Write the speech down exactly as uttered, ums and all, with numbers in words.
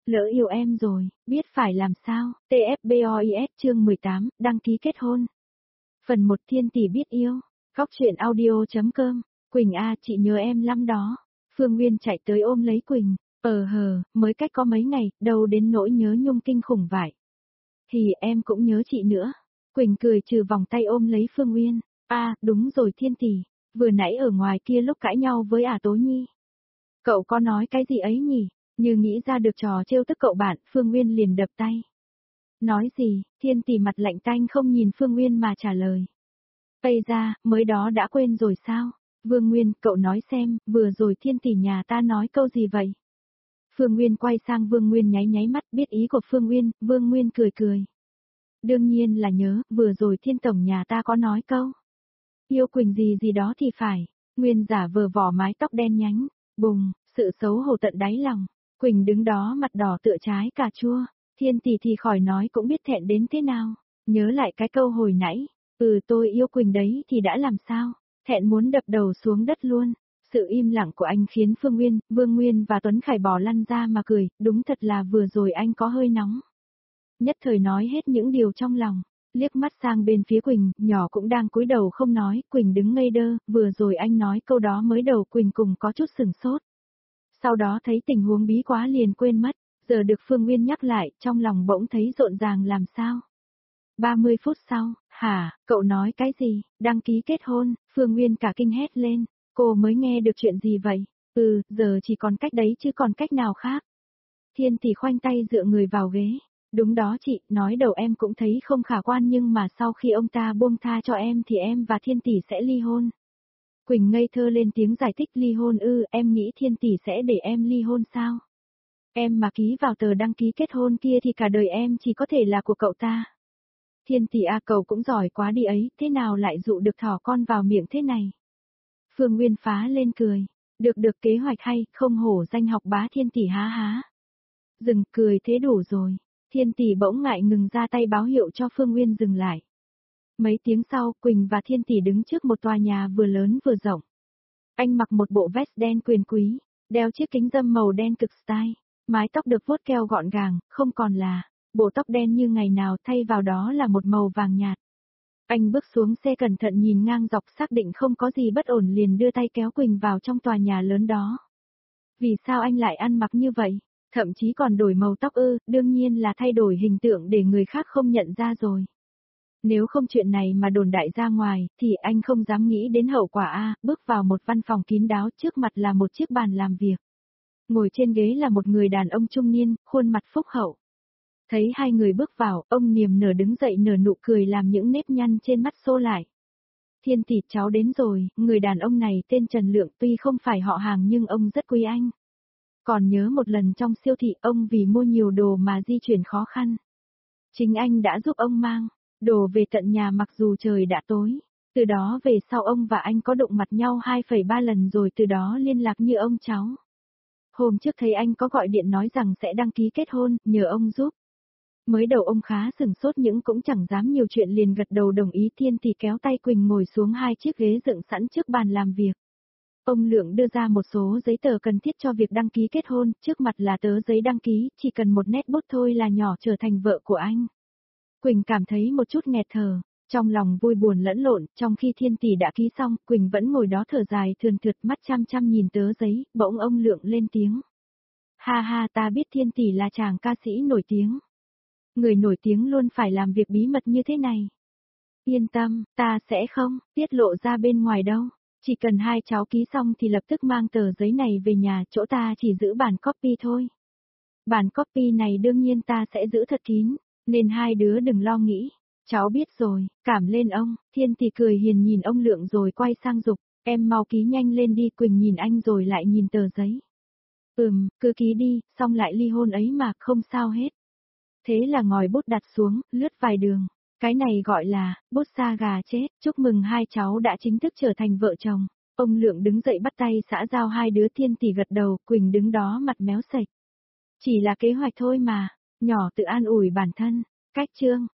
Lỡ yêu em rồi, biết phải làm sao, tê ép boys chương mười tám, đăng ký kết hôn. Phần một Thiên tỷ biết yêu, góc truyện audio.com, Quỳnh A chị nhớ em lắm đó. Phương Nguyên chạy tới ôm lấy Quỳnh, ờ hờ, mới cách có mấy ngày, đâu đến nỗi nhớ nhung kinh khủng vậy. Thì em cũng nhớ chị nữa. Quỳnh cười trừ vòng tay ôm lấy Phương Nguyên, à, đúng rồi Thiên tỷ, vừa nãy ở ngoài kia lúc cãi nhau với ả Tố Nhi. Cậu có nói cái gì ấy nhỉ? Như nghĩ ra được trò trêu tức cậu bạn, Phương Nguyên liền đập tay. Nói gì, Thiên tỷ mặt lạnh tanh không nhìn Phương Nguyên mà trả lời. Ây ra, mới đó đã quên rồi sao? Vương Nguyên, cậu nói xem, vừa rồi Thiên tỷ nhà ta nói câu gì vậy? Phương Nguyên quay sang Vương Nguyên nháy nháy mắt biết ý của Phương Nguyên, Vương Nguyên cười cười. Đương nhiên là nhớ, vừa rồi Thiên tổng nhà ta có nói câu. Yêu Quỳnh gì gì đó thì phải. Nguyên giả vờ vỏ mái tóc đen nhánh, bùng, sự xấu hổ tận đáy lòng. Quỳnh đứng đó mặt đỏ tựa trái cà chua, Thiên tỷ thì khỏi nói cũng biết thẹn đến thế nào. Nhớ lại cái câu hồi nãy, ừ tôi yêu Quỳnh đấy thì đã làm sao, thẹn muốn đập đầu xuống đất luôn. Sự im lặng của anh khiến Phương Nguyên, Vương Nguyên và Tuấn Khải bò lăn ra mà cười, đúng thật là vừa rồi anh có hơi nóng. Nhất thời nói hết những điều trong lòng, liếc mắt sang bên phía Quỳnh, nhỏ cũng đang cúi đầu không nói, Quỳnh đứng ngây đơ, vừa rồi anh nói câu đó mới đầu Quỳnh cùng có chút sừng sốt. Sau đó thấy tình huống bí quá liền quên mất, giờ được Phương Nguyên nhắc lại, trong lòng bỗng thấy rộn ràng làm sao. ba mươi phút sau, hả, cậu nói cái gì, đăng ký kết hôn, Phương Nguyên cả kinh hét lên, cô mới nghe được chuyện gì vậy, ừ, giờ chỉ còn cách đấy chứ còn cách nào khác. Thiên tỷ khoanh tay dựa người vào ghế, đúng đó chị, nói đầu em cũng thấy không khả quan nhưng mà sau khi ông ta buông tha cho em thì em và Thiên tỷ sẽ ly hôn. Quỳnh ngây thơ lên tiếng giải thích ly hôn ư, em nghĩ Thiên tỷ sẽ để em ly hôn sao? Em mà ký vào tờ đăng ký kết hôn kia thì cả đời em chỉ có thể là của cậu ta. Thiên tỷ à cậu cũng giỏi quá đi ấy, thế nào lại dụ được thỏ con vào miệng thế này? Phương Nguyên phá lên cười, được được kế hoạch hay, không hổ danh học bá Thiên tỷ há há. Dừng cười thế đủ rồi, Thiên tỷ bỗng ngại ngừng ra tay báo hiệu cho Phương Nguyên dừng lại. Mấy tiếng sau, Quỳnh và Thiên tỷ đứng trước một tòa nhà vừa lớn vừa rộng. Anh mặc một bộ vest đen quyền quý, đeo chiếc kính râm màu đen cực style, mái tóc được vuốt keo gọn gàng, không còn là bộ tóc đen như ngày nào, thay vào đó là một màu vàng nhạt. Anh bước xuống xe cẩn thận nhìn ngang dọc xác định không có gì bất ổn liền đưa tay kéo Quỳnh vào trong tòa nhà lớn đó. Vì sao anh lại ăn mặc như vậy? Thậm chí còn đổi màu tóc ư, đương nhiên là thay đổi hình tượng để người khác không nhận ra rồi. Nếu không chuyện này mà đồn đại ra ngoài, thì anh không dám nghĩ đến hậu quả a. Bước vào một văn phòng kín đáo, trước mặt là một chiếc bàn làm việc. Ngồi trên ghế là một người đàn ông trung niên, khuôn mặt phúc hậu. Thấy hai người bước vào, ông niềm nở đứng dậy nở nụ cười làm những nếp nhăn trên mắt xô lại. Thiên tỷ cháu đến rồi, người đàn ông này tên Trần Lượng tuy không phải họ hàng nhưng ông rất quý anh. Còn nhớ một lần trong siêu thị ông vì mua nhiều đồ mà di chuyển khó khăn. Chính anh đã giúp ông mang đồ về tận nhà mặc dù trời đã tối. Từ đó về sau ông và anh có đụng mặt nhau hai phẩy ba lần rồi từ đó liên lạc như ông cháu. Hôm trước thấy anh có gọi điện nói rằng sẽ đăng ký kết hôn, nhờ ông giúp. Mới đầu ông khá sừng sốt nhưng cũng chẳng dám nhiều chuyện liền gật đầu đồng ý. Thiên tỷ kéo tay Quỳnh ngồi xuống hai chiếc ghế dựng sẵn trước bàn làm việc. Ông Lượng đưa ra một số giấy tờ cần thiết cho việc đăng ký kết hôn, trước mặt là tờ giấy đăng ký, chỉ cần một nét bút thôi là nhỏ trở thành vợ của anh. Quỳnh cảm thấy một chút nghẹt thở, trong lòng vui buồn lẫn lộn, trong khi Thiên tỷ đã ký xong, Quỳnh vẫn ngồi đó thở dài thườn thượt mắt chăm chăm nhìn tờ giấy, bỗng ông Lượng lên tiếng. Ha ha ta biết Thiên tỷ là chàng ca sĩ nổi tiếng. Người nổi tiếng luôn phải làm việc bí mật như thế này. Yên tâm, ta sẽ không tiết lộ ra bên ngoài đâu. Chỉ cần hai cháu ký xong thì lập tức mang tờ giấy này về nhà, chỗ ta chỉ giữ bản copy thôi. Bản copy này đương nhiên ta sẽ giữ thật kín, nên hai đứa đừng lo nghĩ. Cháu biết rồi, cảm lên ông. Thiên tỷ cười hiền nhìn ông Lượng rồi quay sang dục, em mau ký nhanh lên đi. Quỳnh nhìn anh rồi lại nhìn tờ giấy. Ừm, cứ ký đi, xong lại ly hôn ấy mà, không sao hết. Thế là ngòi bút đặt xuống, lướt vài đường. Cái này gọi là, bút sa gà chết, chúc mừng hai cháu đã chính thức trở thành vợ chồng. Ông Lượng đứng dậy bắt tay xã giao hai đứa. Thiên tỷ gật đầu, Quỳnh đứng đó mặt méo sạch. Chỉ là kế hoạch thôi mà, nhỏ tự an ủi bản thân. Cách chương.